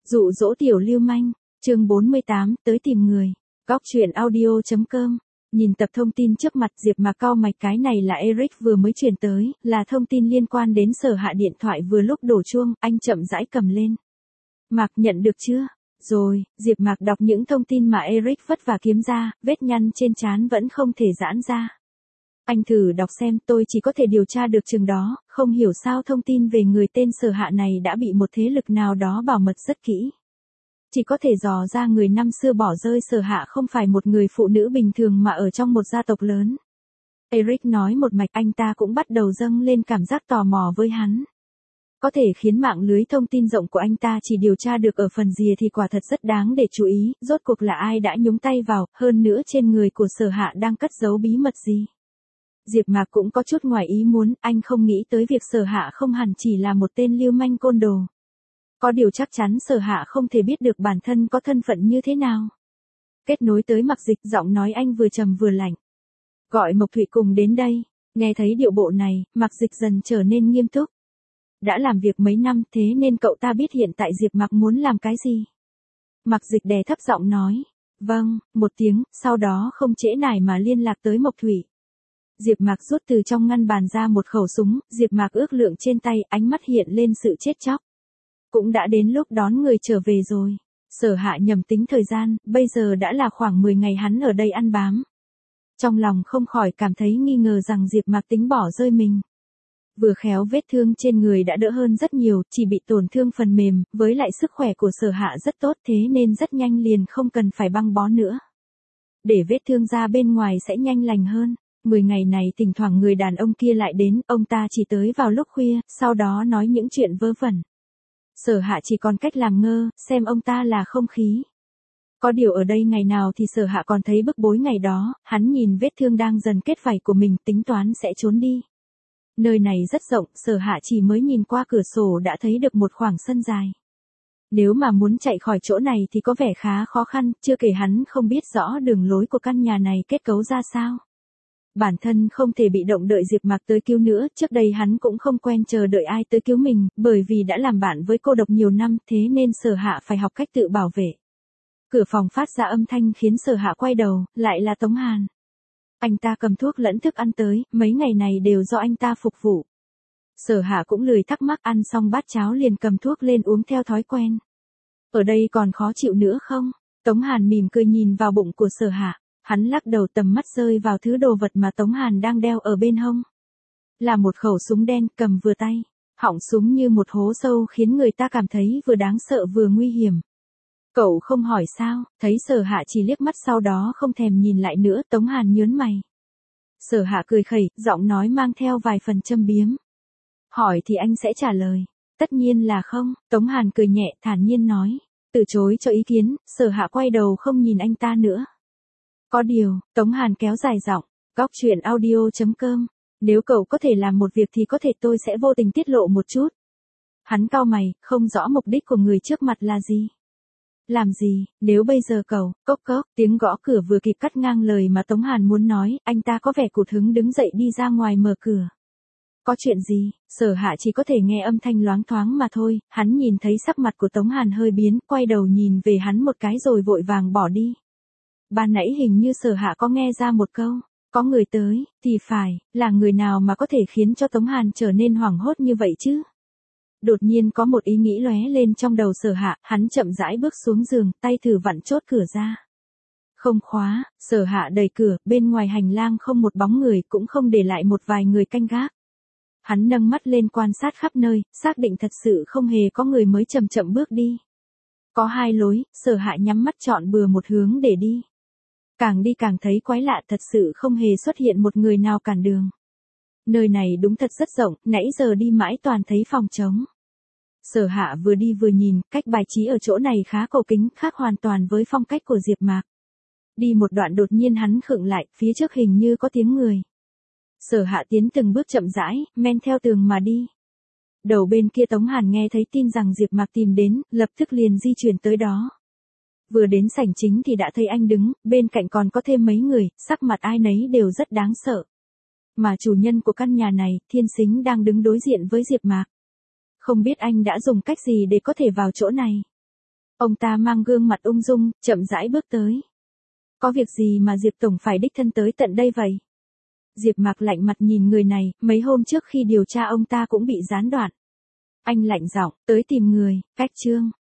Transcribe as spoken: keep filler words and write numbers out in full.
Dụ dỗ tiểu lưu manh, chương bốn mươi tám, tới tìm người. Góc truyện audio chấm com. Nhìn tập thông tin trước mặt, Diệp Mạc cau mày, cái này là Eric vừa mới truyền tới, là thông tin liên quan đến Sở Hạ. Điện thoại vừa lúc đổ chuông, anh chậm rãi cầm lên. Mạc, nhận được chưa? Rồi, Diệp Mạc đọc những thông tin mà Eric vất vả kiếm ra, vết nhăn trên trán vẫn không thể giãn ra. Anh thử đọc xem, tôi chỉ có thể điều tra được chừng đó, không hiểu sao thông tin về người tên Sở Hạ này đã bị một thế lực nào đó bảo mật rất kỹ. Chỉ có thể dò ra người năm xưa bỏ rơi Sở Hạ không phải một người phụ nữ bình thường mà ở trong một gia tộc lớn. Eric nói một mạch, anh ta cũng bắt đầu dâng lên cảm giác tò mò với hắn. Có thể khiến mạng lưới thông tin rộng của anh ta chỉ điều tra được ở phần rìa thì quả thật rất đáng để chú ý, rốt cuộc là ai đã nhúng tay vào, hơn nữa trên người của Sở Hạ đang cất giấu bí mật gì. Diệp Mạc cũng có chút ngoài ý muốn, anh không nghĩ tới việc Sở Hạ không hẳn chỉ là một tên lưu manh côn đồ. Có điều chắc chắn Sở Hạ không thể biết được bản thân có thân phận như thế nào. Kết nối tới Mạc Dịch, giọng nói anh vừa trầm vừa lạnh. Gọi Mộc Thụy cùng đến đây. Nghe thấy điệu bộ này, Mạc Dịch dần trở nên nghiêm túc. Đã làm việc mấy năm thế nên cậu ta biết hiện tại Diệp Mạc muốn làm cái gì. Mạc Dịch đè thấp giọng nói. Vâng, một tiếng, sau đó không trễ nải mà liên lạc tới Mộc Thụy. Diệp Mạc rút từ trong ngăn bàn ra một khẩu súng, Diệp Mạc ước lượng trên tay, ánh mắt hiện lên sự chết chóc. Cũng đã đến lúc đón người trở về rồi. Sở Hạ nhầm tính thời gian, bây giờ đã là khoảng mười ngày hắn ở đây ăn bám. Trong lòng không khỏi cảm thấy nghi ngờ rằng Diệp Mạc tính bỏ rơi mình. Vừa khéo vết thương trên người đã đỡ hơn rất nhiều, chỉ bị tổn thương phần mềm, với lại sức khỏe của Sở Hạ rất tốt thế nên rất nhanh liền không cần phải băng bó nữa. Để vết thương ra bên ngoài sẽ nhanh lành hơn. Mười ngày này thỉnh thoảng người đàn ông kia lại đến, ông ta chỉ tới vào lúc khuya, sau đó nói những chuyện vớ vẩn. Sở Hạ chỉ còn cách làm ngơ, xem ông ta là không khí. Có điều ở đây ngày nào thì Sở Hạ còn thấy bức bối ngày đó, hắn nhìn vết thương đang dần kết vảy của mình, tính toán sẽ trốn đi. Nơi này rất rộng, Sở Hạ chỉ mới nhìn qua cửa sổ đã thấy được một khoảng sân dài. Nếu mà muốn chạy khỏi chỗ này thì có vẻ khá khó khăn, chưa kể hắn không biết rõ đường lối của căn nhà này kết cấu ra sao. Bản thân không thể bị động đợi Diệp Mạc tới cứu nữa, trước đây hắn cũng không quen chờ đợi ai tới cứu mình, bởi vì đã làm bạn với cô độc nhiều năm, thế nên Sở Hạ phải học cách tự bảo vệ. Cửa phòng phát ra âm thanh khiến Sở Hạ quay đầu, lại là Tống Hàn. Anh ta cầm thuốc lẫn thức ăn tới, mấy ngày này đều do anh ta phục vụ. Sở Hạ cũng lười thắc mắc, ăn xong bát cháo liền cầm thuốc lên uống theo thói quen. Ở đây còn khó chịu nữa không? Tống Hàn mỉm cười nhìn vào bụng của Sở Hạ. Hắn lắc đầu, tầm mắt rơi vào thứ đồ vật mà Tống Hàn đang đeo ở bên hông. Là một khẩu súng đen, cầm vừa tay. Họng súng như một hố sâu khiến người ta cảm thấy vừa đáng sợ vừa nguy hiểm. Cậu không hỏi sao, thấy Sở Hạ chỉ liếc mắt sau đó không thèm nhìn lại nữa, Tống Hàn nhớn mày. Sở Hạ cười khẩy, giọng nói mang theo vài phần châm biếm. Hỏi thì anh sẽ trả lời. Tất nhiên là không, Tống Hàn cười nhẹ, thản nhiên nói. Từ chối cho ý kiến, Sở Hạ quay đầu không nhìn anh ta nữa. Có điều, Tống Hàn kéo dài giọng, góc truyện audio chấm com, nếu cậu có thể làm một việc thì có thể tôi sẽ vô tình tiết lộ một chút. Hắn cau mày, không rõ mục đích của người trước mặt là gì. Làm gì, nếu bây giờ cậu, cốc cốc, tiếng gõ cửa vừa kịp cắt ngang lời mà Tống Hàn muốn nói, anh ta có vẻ cụt hứng đứng dậy đi ra ngoài mở cửa. Có chuyện gì, Sở Hạ chỉ có thể nghe âm thanh loáng thoáng mà thôi, hắn nhìn thấy sắc mặt của Tống Hàn hơi biến, quay đầu nhìn về hắn một cái rồi vội vàng bỏ đi. Ban nãy hình như Sở Hạ có nghe ra một câu, có người tới, thì phải, là người nào mà có thể khiến cho Tống Hàn trở nên hoảng hốt như vậy chứ? Đột nhiên có một ý nghĩ lóe lên trong đầu Sở Hạ, hắn chậm rãi bước xuống giường, tay thử vặn chốt cửa ra. Không khóa, Sở Hạ đẩy cửa, bên ngoài hành lang không một bóng người, cũng không để lại một vài người canh gác. Hắn nâng mắt lên quan sát khắp nơi, xác định thật sự không hề có người mới chậm chậm bước đi. Có hai lối, Sở Hạ nhắm mắt chọn bừa một hướng để đi. Càng đi càng thấy quái lạ, thật sự không hề xuất hiện một người nào cản đường. Nơi này đúng thật rất rộng, nãy giờ đi mãi toàn thấy phòng trống. Sở Hạ vừa đi vừa nhìn, cách bài trí ở chỗ này khá cổ kính, khác hoàn toàn với phong cách của Diệp Mạc. Đi một đoạn đột nhiên hắn khựng lại, phía trước hình như có tiếng người. Sở Hạ tiến từng bước chậm rãi, men theo tường mà đi. Đầu bên kia Tống Hàn nghe thấy tin rằng Diệp Mạc tìm đến, lập tức liền di chuyển tới đó. Vừa đến sảnh chính thì đã thấy anh đứng, bên cạnh còn có thêm mấy người, sắc mặt ai nấy đều rất đáng sợ. Mà chủ nhân của căn nhà này, Thiên Sính đang đứng đối diện với Diệp Mạc. Không biết anh đã dùng cách gì để có thể vào chỗ này. Ông ta mang gương mặt ung dung, chậm rãi bước tới. Có việc gì mà Diệp Tổng phải đích thân tới tận đây vậy? Diệp Mạc lạnh mặt nhìn người này, mấy hôm trước khi điều tra ông ta cũng bị gián đoạn. Anh lạnh giọng, tới tìm người, cách Trương.